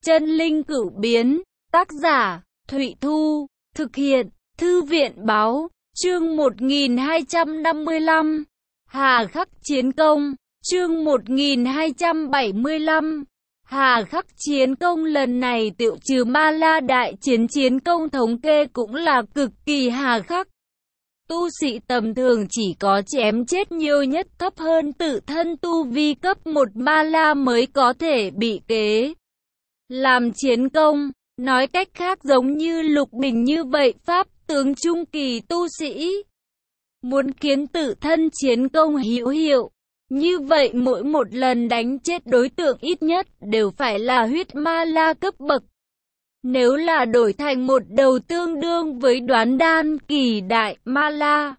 Chân linh cửu biến, tác giả, Thụy Thu, thực hiện, Thư viện báo, chương 1255, Hà khắc chiến công, chương 1275, Hà khắc chiến công lần này Tiệu trừ Ma La đại chiến công thống kê cũng là cực kỳ hà khắc. Tu sĩ tầm thường chỉ có chém chết nhiều nhất thấp hơn tự thân tu vi cấp 1 Ma La mới có thể bị kế làm chiến công. Nói cách khác giống như Lục Bình như vậy pháp tướng trung kỳ tu sĩ muốn khiến tự thân chiến công hữu hiệu, như vậy mỗi một lần đánh chết đối tượng ít nhất đều phải là huyết Ma La cấp bậc. Nếu là đổi thành một đầu tương đương với Đoán Đan kỳ đại Ma La,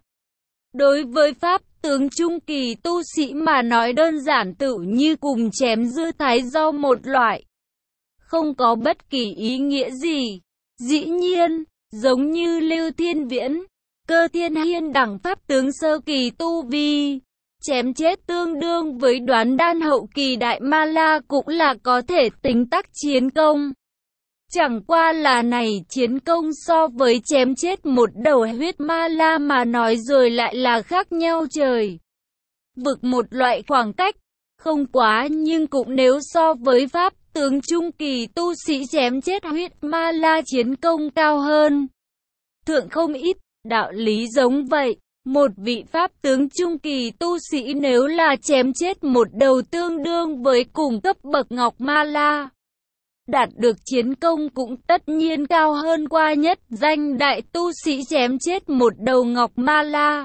đối với pháp tướng trung kỳ tu sĩ mà nói đơn giản tự như cùng chém dưa thái rau một loại, không có bất kỳ ý nghĩa gì. Dĩ nhiên, giống như Lưu Thiên Viễn, Cơ Thiên Hiên đẳng pháp tướng sơ kỳ tu vi, chém chết tương đương với Đoán Đan hậu kỳ đại Ma La cũng là có thể tính tác chiến công. Chẳng qua là này chiến công so với chém chết một đầu huyết Ma La mà nói rồi lại là khác nhau trời vực một loại khoảng cách, không quá nhưng cũng nếu so với pháp tướng trung kỳ tu sĩ chém chết huyết Ma La chiến công cao hơn thượng không ít. Đạo lý giống vậy, một vị pháp tướng trung kỳ tu sĩ nếu là chém chết một đầu tương đương với cùng cấp bậc Ngọc Ma La, đạt được chiến công cũng tất nhiên cao hơn qua nhất danh đại tu sĩ chém chết một đầu Ngọc Ma La.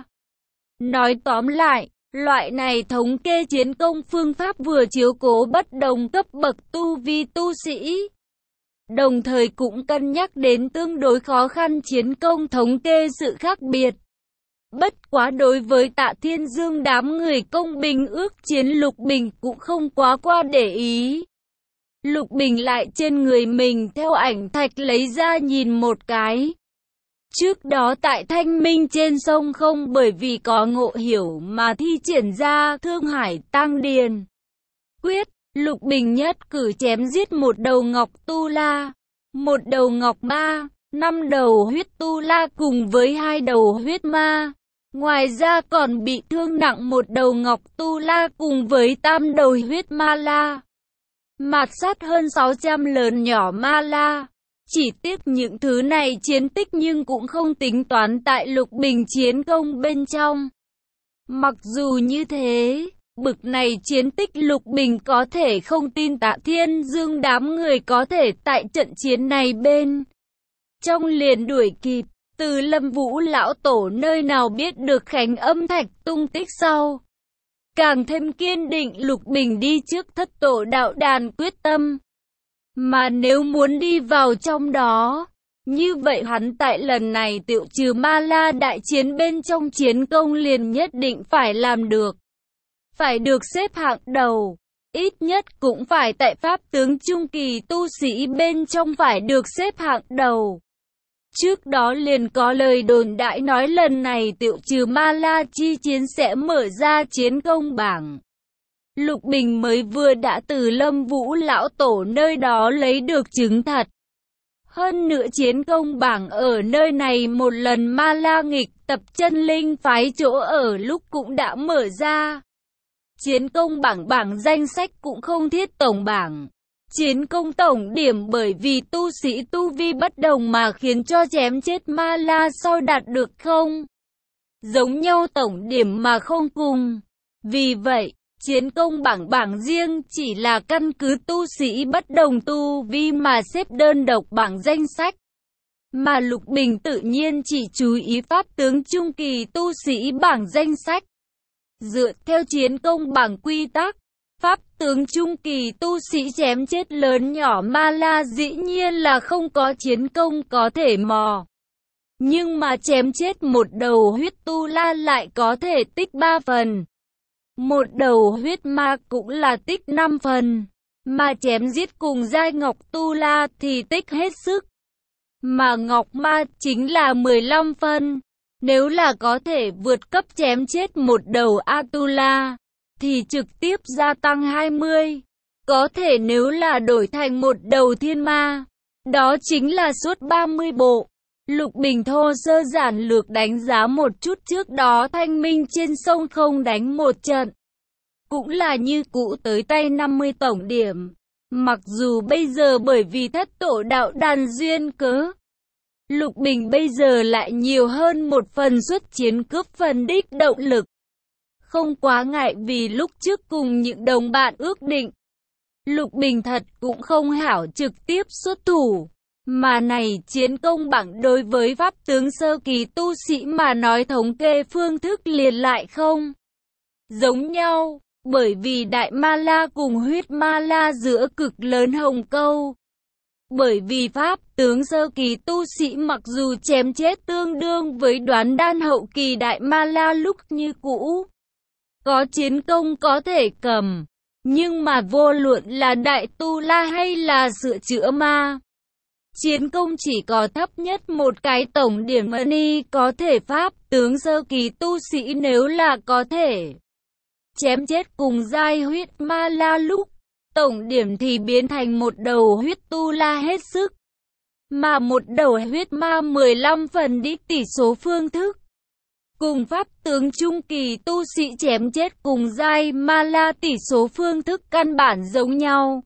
Nói tóm lại, loại này thống kê chiến công phương pháp vừa chiếu cố bất đồng cấp bậc tu vi tu sĩ, đồng thời cũng cân nhắc đến tương đối khó khăn chiến công thống kê sự khác biệt. Bất quá đối với Tạ Thiên Dương đám người công bình ước chiến Lục Bình cũng không quá qua để ý. Lục Bình lại trên người mình theo ảnh thạch lấy ra nhìn một cái. Trước đó tại Thanh Minh trên sông không bởi vì có ngộ hiểu mà thi triển ra Thương Hải Tăng Điền quyết, Lục Bình nhất cử chém giết một đầu Ngọc Tu La, một đầu Ngọc Ma, 5 đầu huyết Tu La cùng với 2 đầu huyết Ma. Ngoài ra còn bị thương nặng một đầu Ngọc Tu La cùng với 8 đầu huyết Ma La. Mạt sát hơn 600 lớn nhỏ Ma La. Chỉ tiếc những thứ này chiến tích nhưng cũng không tính toán tại Lục Bình chiến công bên trong. Mặc dù như thế, bực này chiến tích Lục Bình có thể không tin Tạ Thiên Dương đám người có thể tại trận chiến này bên trong liền đuổi kịp. Từ Lâm Vũ lão tổ nơi nào biết được Khánh Âm Thạch tung tích sau, càng thêm kiên định Lục Bình đi trước thất tổ đạo đàn quyết tâm. Mà nếu muốn đi vào trong đó, như vậy hắn tại lần này Tiệu trừ Ma La đại chiến bên trong chiến công liền nhất định phải làm được. Phải được xếp hạng đầu, ít nhất cũng phải tại pháp tướng trung kỳ tu sĩ bên trong phải được xếp hạng đầu. Trước đó liền có lời đồn đại nói lần này Tiệu trừ Ma La chi chiến sẽ mở ra chiến công bảng. Lục Bình mới vừa đã từ Lâm Vũ lão tổ nơi đó lấy được chứng thật. Hơn nữa chiến công bảng ở nơi này một lần Ma La nghịch tập chân linh phái chỗ ở lúc cũng đã mở ra. Chiến công bảng danh sách cũng không thiết tổng bảng. Chiến công tổng điểm bởi vì tu sĩ tu vi bất đồng mà khiến cho chém chết Ma La sau đạt được không giống nhau tổng điểm mà không cùng. Vì vậy, chiến công bảng riêng chỉ là căn cứ tu sĩ bất đồng tu vi mà xếp đơn độc bảng danh sách. Mà Lục Bình tự nhiên chỉ chú ý pháp tướng trung kỳ tu sĩ bảng danh sách. Dựa theo chiến công bảng quy tắc, pháp tướng trung kỳ tu sĩ chém chết lớn nhỏ Ma La dĩ nhiên là không có chiến công có thể mò. Nhưng mà chém chết một đầu huyết Tu La lại có thể tích 3 phần. Một đầu huyết Ma cũng là tích 5 phần. Mà chém giết cùng giai Ngọc Tu La thì tích hết sức. Mà Ngọc Ma chính là 15 phân. Nếu là có thể vượt cấp chém chết một đầu Atula, thì trực tiếp gia tăng 20. Có thể nếu là đổi thành một đầu thiên ma, đó chính là suốt 30 bộ. Lục Bình thô sơ giản lược đánh giá một chút trước đó Thanh Minh trên sông không đánh một trận. Cũng là như cũ tới tay 50 tổng điểm. Mặc dù bây giờ bởi vì thất tổ đạo đàn duyên cớ, Lục Bình bây giờ lại nhiều hơn một phần xuất chiến cướp phần đích động lực. Không quá ngại vì lúc trước cùng những đồng bạn ước định. Lục Bình thật cũng không hảo trực tiếp xuất thủ. Mà này chiến công bảng đối với pháp tướng sơ kỳ tu sĩ mà nói thống kê phương thức liền lại không giống nhau. Bởi vì Đại Ma La cùng Huyết Ma La giữa cực lớn hồng câu. Bởi vì pháp tướng sơ kỳ tu sĩ mặc dù chém chết tương đương với Đoán Đan hậu kỳ Đại Ma La lúc như cũ, có chiến công có thể cầm. Nhưng mà vô luận là Đại Tu La hay là sửa chữa ma, chiến công chỉ có thấp nhất một cái tổng điểm money có thể pháp tướng sơ kỳ tu sĩ nếu là có thể chém chết cùng giai huyết ma la lúc, tổng điểm thì biến thành một đầu huyết tu la hết sức. Mà một đầu huyết ma 15 phần đích tỷ số phương thức. Cùng pháp tướng trung kỳ tu sĩ chém chết cùng giai ma la tỷ số phương thức căn bản giống nhau.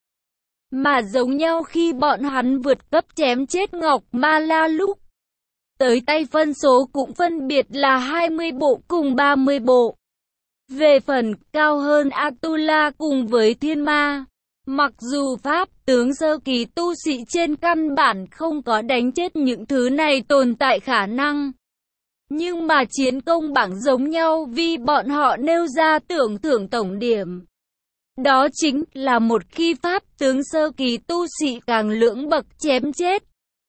Mà giống nhau khi bọn hắn vượt cấp chém chết Ngọc Ma La lúc, tới tay phân số cũng phân biệt là 20 bộ cùng 30 bộ. Về phần cao hơn Atula cùng với Thiên Ma, mặc dù pháp tướng sơ kỳ tu sĩ trên căn bản không có đánh chết những thứ này tồn tại khả năng. Nhưng mà chiến công bảng giống nhau vì bọn họ nêu ra tưởng thưởng tổng điểm. Đó chính là một khi pháp tướng sơ kỳ tu sĩ càng lưỡng bậc chém chết.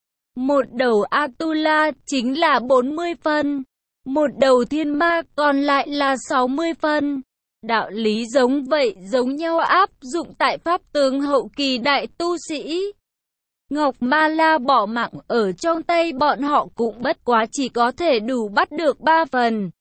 Một đầu Atula chính là 40 phân, một đầu thiên ma còn lại là 60 phân. Đạo lý giống vậy giống nhau áp dụng tại pháp tướng hậu kỳ đại tu sĩ. Ngọc Ma La bỏ mạng ở trong tay bọn họ cũng bất quá chỉ có thể đủ bắt được 3 phần,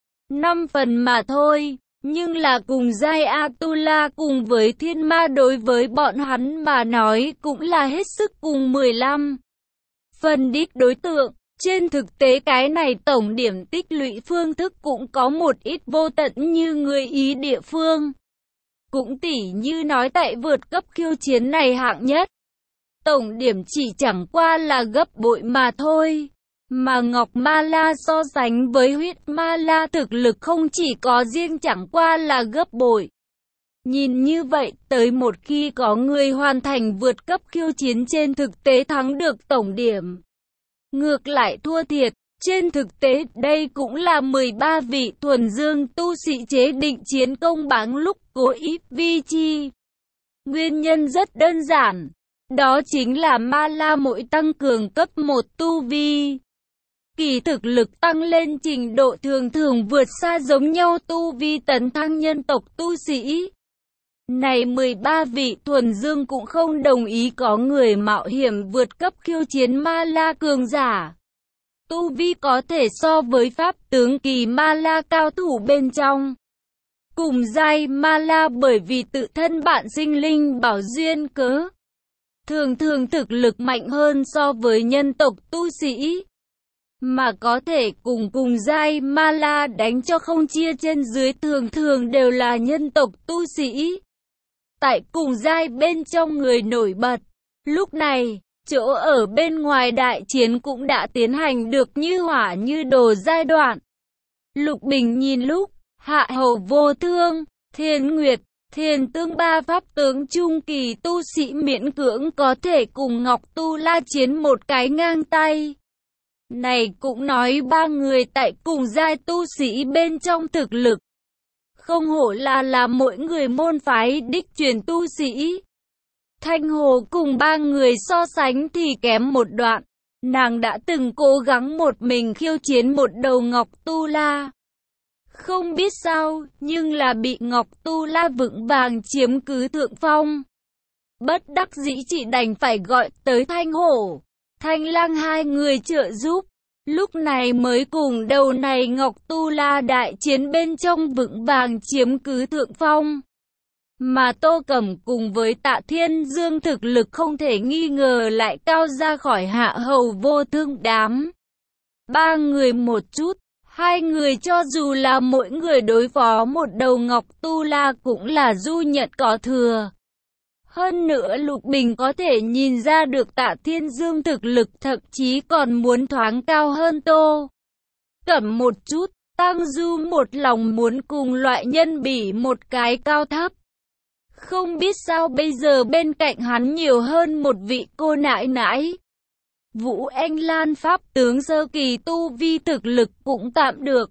5 phần mà thôi. Nhưng là cùng giai Atula cùng với thiên ma đối với bọn hắn mà nói cũng là hết sức cùng 15 phần đích đối tượng. Trên thực tế cái này tổng điểm tích lũy phương thức cũng có một ít vô tận như người Ý địa phương. Cũng tỉ như nói tại vượt cấp khiêu chiến này hạng nhất, tổng điểm chỉ chẳng qua là gấp bội mà thôi. Mà Ngọc Ma La so sánh với Huyết Ma La thực lực không chỉ có riêng chẳng qua là gấp bội. Nhìn như vậy, tới một khi có người hoàn thành vượt cấp khiêu chiến trên thực tế thắng được tổng điểm, ngược lại thua thiệt. Trên thực tế, đây cũng là 13 vị thuần dương tu sĩ chế định chiến công bảng lúc cố ý vi chi. Nguyên nhân rất đơn giản, đó chính là Ma La mỗi tăng cường cấp 1 tu vi, kỳ thực lực tăng lên trình độ thường thường vượt xa giống nhau tu vi tấn thăng nhân tộc tu sĩ. Này 13 vị thuần dương cũng không đồng ý có người mạo hiểm vượt cấp khiêu chiến Ma La cường giả. Tu vi có thể so với pháp tướng kỳ Ma La cao thủ bên trong. Cùng giai Ma La bởi vì tự thân bạn sinh linh bảo duyên cớ, thường thường thực lực mạnh hơn so với nhân tộc tu sĩ. Mà có thể cùng giai Ma La đánh cho không chia trên dưới thường thường đều là nhân tộc tu sĩ. Tại cùng giai bên trong người nổi bật. Lúc này, chỗ ở bên ngoài đại chiến cũng đã tiến hành được như hỏa như đồ giai đoạn. Lục Bình nhìn lúc, Hạ Hầu Vô Thương, Thiên Nguyệt, Thiên Tương ba pháp tướng trung kỳ tu sĩ miễn cưỡng có thể cùng Ngọc Tu La chiến một cái ngang tay. Này cũng nói ba người tại cùng giai tu sĩ bên trong thực lực. Không hổ là mỗi người môn phái đích truyền tu sĩ. Thanh Hồ cùng ba người so sánh thì kém một đoạn. Nàng đã từng cố gắng một mình khiêu chiến một đầu Ngọc Tu La. Không biết sao, nhưng là bị Ngọc Tu La vững vàng chiếm cứ thượng phong. Bất đắc dĩ chỉ đành phải gọi tới Thanh Hổ, Thanh Lang hai người trợ giúp. Lúc này mới cùng đầu này Ngọc Tu La đại chiến bên trong vững vàng chiếm cứ thượng phong. Mà Tô Cẩm cùng với Tạ Thiên Dương thực lực không thể nghi ngờ lại cao ra khỏi Hạ Hầu Vô Thương đám. Ba người một chút, hai người cho dù là mỗi người đối phó một đầu Ngọc Tu La cũng là du nhận có thừa. Hơn nữa Lục Bình có thể nhìn ra được Tạ Thiên Dương thực lực thậm chí còn muốn thoáng cao hơn Tô Cẩm một chút. Tang Du một lòng muốn cùng loại nhân bỉ một cái cao thấp. Không biết sao bây giờ bên cạnh hắn nhiều hơn một vị cô nãi nãi. Vũ Anh Lan pháp tướng sơ kỳ tu vi thực lực cũng tạm được.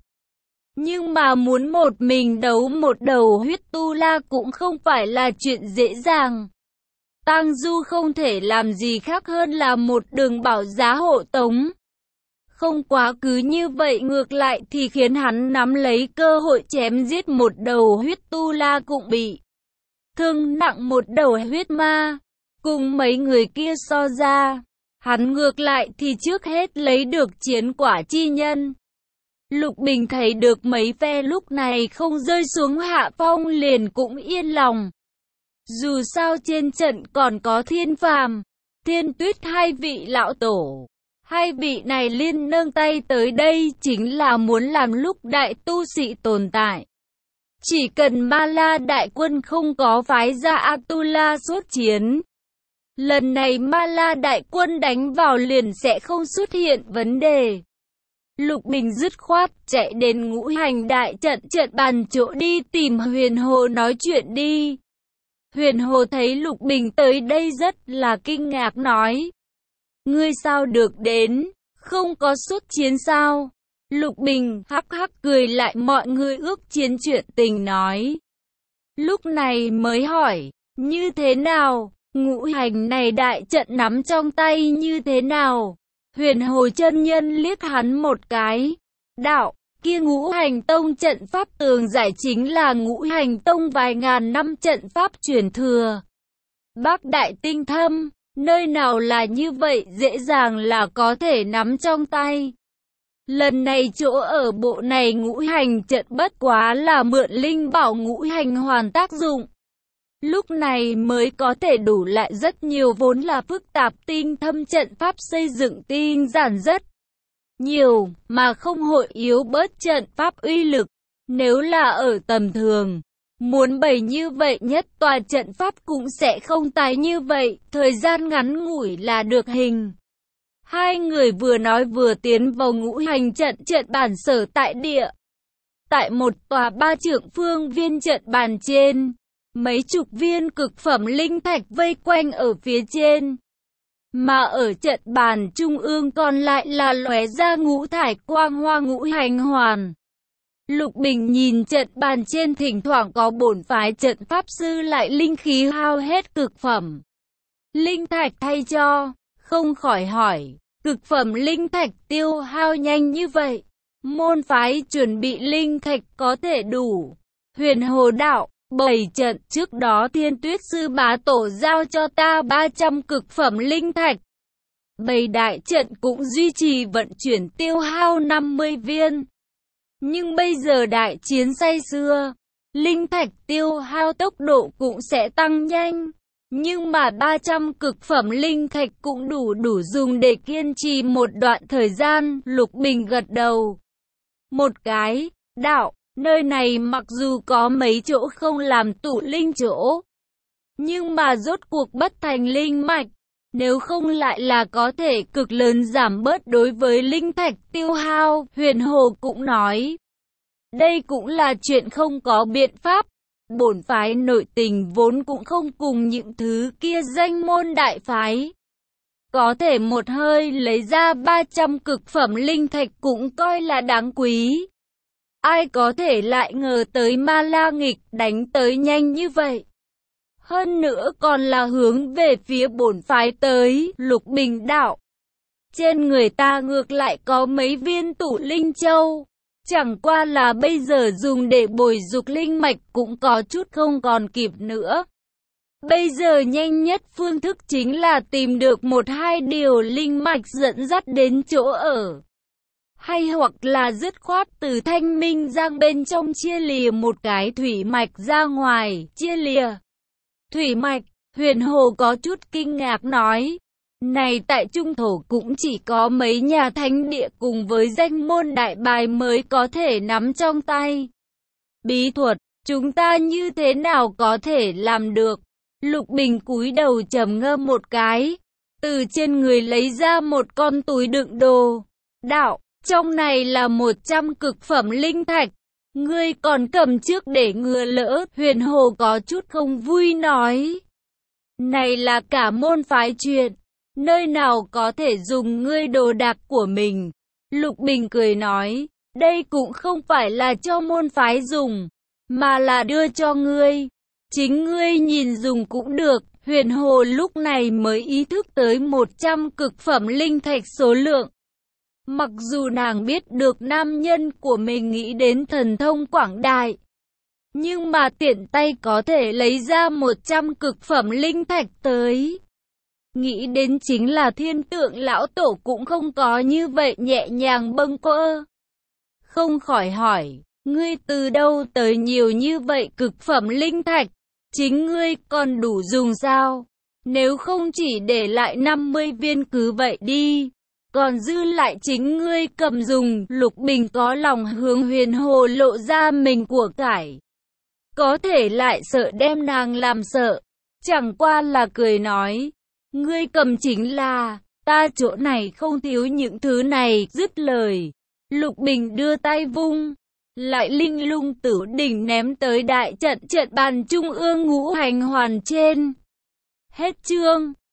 Nhưng mà muốn một mình đấu một đầu huyết tu la cũng không phải là chuyện dễ dàng. Tang Du không thể làm gì khác hơn là một đường bảo giá hộ tống. Không quá cứ như vậy ngược lại thì khiến hắn nắm lấy cơ hội chém giết một đầu huyết tu la cũng bị thương nặng một đầu huyết ma. Cùng mấy người kia so ra, hắn ngược lại thì trước hết lấy được chiến quả chi nhân. Lục Bình thấy được mấy phe lúc này không rơi xuống hạ phong liền cũng yên lòng. Dù sao trên trận còn có Thiên Phàm, Thiên Tuyết hai vị lão tổ. Hai vị này liên nâng tay tới đây chính là muốn làm lúc đại tu sĩ tồn tại. Chỉ cần Ma La đại quân không có phái ra Atula xuất chiến. Lần này Ma La đại quân đánh vào liền sẽ không xuất hiện vấn đề. Lục Bình dứt khoát chạy đến Ngũ Hành đại trận bàn chỗ đi tìm Huyền Hồ nói chuyện đi. Huyền Hồ thấy Lục Bình tới đây rất là kinh ngạc nói. Ngươi sao được đến, không có xuất chiến sao? Lục Bình hắc hắc cười lại mọi người ước chiến chuyện tình nói. Lúc này mới hỏi, như thế nào? Ngũ hành này đại trận nắm trong tay như thế nào? Huyền Hồ chân nhân liếc hắn một cái. Đạo, kia Ngũ Hành Tông trận pháp tường giải chính là Ngũ Hành Tông vài ngàn năm trận pháp truyền thừa. Bác đại tinh thâm, nơi nào là như vậy dễ dàng là có thể nắm trong tay. Lần này chỗ ở bộ này ngũ hành trận bất quá là mượn linh bảo ngũ hành hoàn tác dụng. Lúc này mới có thể đủ lại rất nhiều vốn là phức tạp tinh thâm trận pháp xây dựng tinh giản rất nhiều, mà không hội yếu bớt trận pháp uy lực. Nếu là ở tầm thường, muốn bày như vậy nhất tòa trận pháp cũng sẽ không tái như vậy, thời gian ngắn ngủi là được hình. Hai người vừa nói vừa tiến vào ngũ hành trận bàn sở tại địa. Tại một tòa 3 trượng phương viên trận bàn trên, mấy chục viên cực phẩm linh thạch vây quanh ở phía trên. Mà ở trận bàn trung ương còn lại là lóe ra ngũ thải quang hoa ngũ hành hoàn. Lục Bình nhìn trận bàn trên thỉnh thoảng có bổn phái trận pháp sư lại linh khí hao hết cực phẩm linh thạch thay cho, không khỏi hỏi, cực phẩm linh thạch tiêu hao nhanh như vậy, môn phái chuẩn bị linh thạch có thể đủ. Huyền Hồ đạo, bày trận trước đó Thiên Tuyết sư bá tổ giao cho ta 300 cực phẩm linh thạch. Bày đại trận cũng duy trì vận chuyển tiêu hao 50 viên. Nhưng bây giờ đại chiến say xưa, linh thạch tiêu hao tốc độ cũng sẽ tăng nhanh. Nhưng mà 300 cực phẩm linh thạch cũng đủ dùng để kiên trì một đoạn thời gian. Lục Bình gật đầu một cái, đạo, nơi này mặc dù có mấy chỗ không làm tụ linh chỗ, nhưng mà rốt cuộc bất thành linh mạch. Nếu không lại là có thể cực lớn giảm bớt đối với linh thạch tiêu hao. Huyền Hồ cũng nói, đây cũng là chuyện không có biện pháp. Bổn phái nội tình vốn cũng không cùng những thứ kia danh môn đại phái. Có thể một hơi lấy ra 300 cực phẩm linh thạch cũng coi là đáng quý. Ai có thể lại ngờ tới Ma La nghịch đánh tới nhanh như vậy. Hơn nữa còn là hướng về phía bổn phái tới. Lục Bình đạo, trên người ta ngược lại có mấy viên tụ linh châu. Chẳng qua là bây giờ dùng để bồi dục linh mạch cũng có chút không còn kịp nữa. Bây giờ nhanh nhất phương thức chính là tìm được 1-2 điều linh mạch dẫn dắt đến chỗ ở. Hay hoặc là dứt khoát từ Thanh Minh Giang bên trong chia lìa một cái thủy mạch ra ngoài, chia lìa thủy mạch. Huyền Hồ có chút kinh ngạc nói, này tại Trung Thổ cũng chỉ có mấy nhà thánh địa cùng với danh môn đại bài mới có thể nắm trong tay. Bí thuật, chúng ta như thế nào có thể làm được? Lục Bình cúi đầu trầm ngâm một cái, từ trên người lấy ra một con túi đựng đồ. Đạo, trong này là 100 cực phẩm linh thạch. Ngươi còn cầm trước để ngừa lỡ. Huyền Hồ có chút không vui nói. Này là cả môn phái chuyện, nơi nào có thể dùng ngươi đồ đạc của mình. Lục Bình cười nói, đây cũng không phải là cho môn phái dùng, mà là đưa cho ngươi. Chính ngươi nhìn dùng cũng được. Huyền Hồ lúc này mới ý thức tới 100 cực phẩm linh thạch số lượng. Mặc dù nàng biết được nam nhân của mình nghĩ đến thần thông quảng đại, nhưng mà tiện tay có thể lấy ra 100 cực phẩm linh thạch tới. Nghĩ đến chính là Thiên Tượng lão tổ cũng không có như vậy nhẹ nhàng bâng quơ. Không khỏi hỏi, ngươi từ đâu tới nhiều như vậy cực phẩm linh thạch? Chính ngươi còn đủ dùng sao? Nếu không chỉ để lại 50 viên cứ vậy đi, còn dư lại chính ngươi cầm dùng. Lục Bình có lòng hướng Huyền Hồ lộ ra mình của cải, có thể lại sợ đem nàng làm sợ, chẳng qua là cười nói, ngươi cầm chính là, ta chỗ này không thiếu những thứ này. Dứt lời, Lục Bình đưa tay vung, lại linh lung tử đỉnh ném tới đại trận bàn trung ương ngũ hành hoàn trên. Hết chương.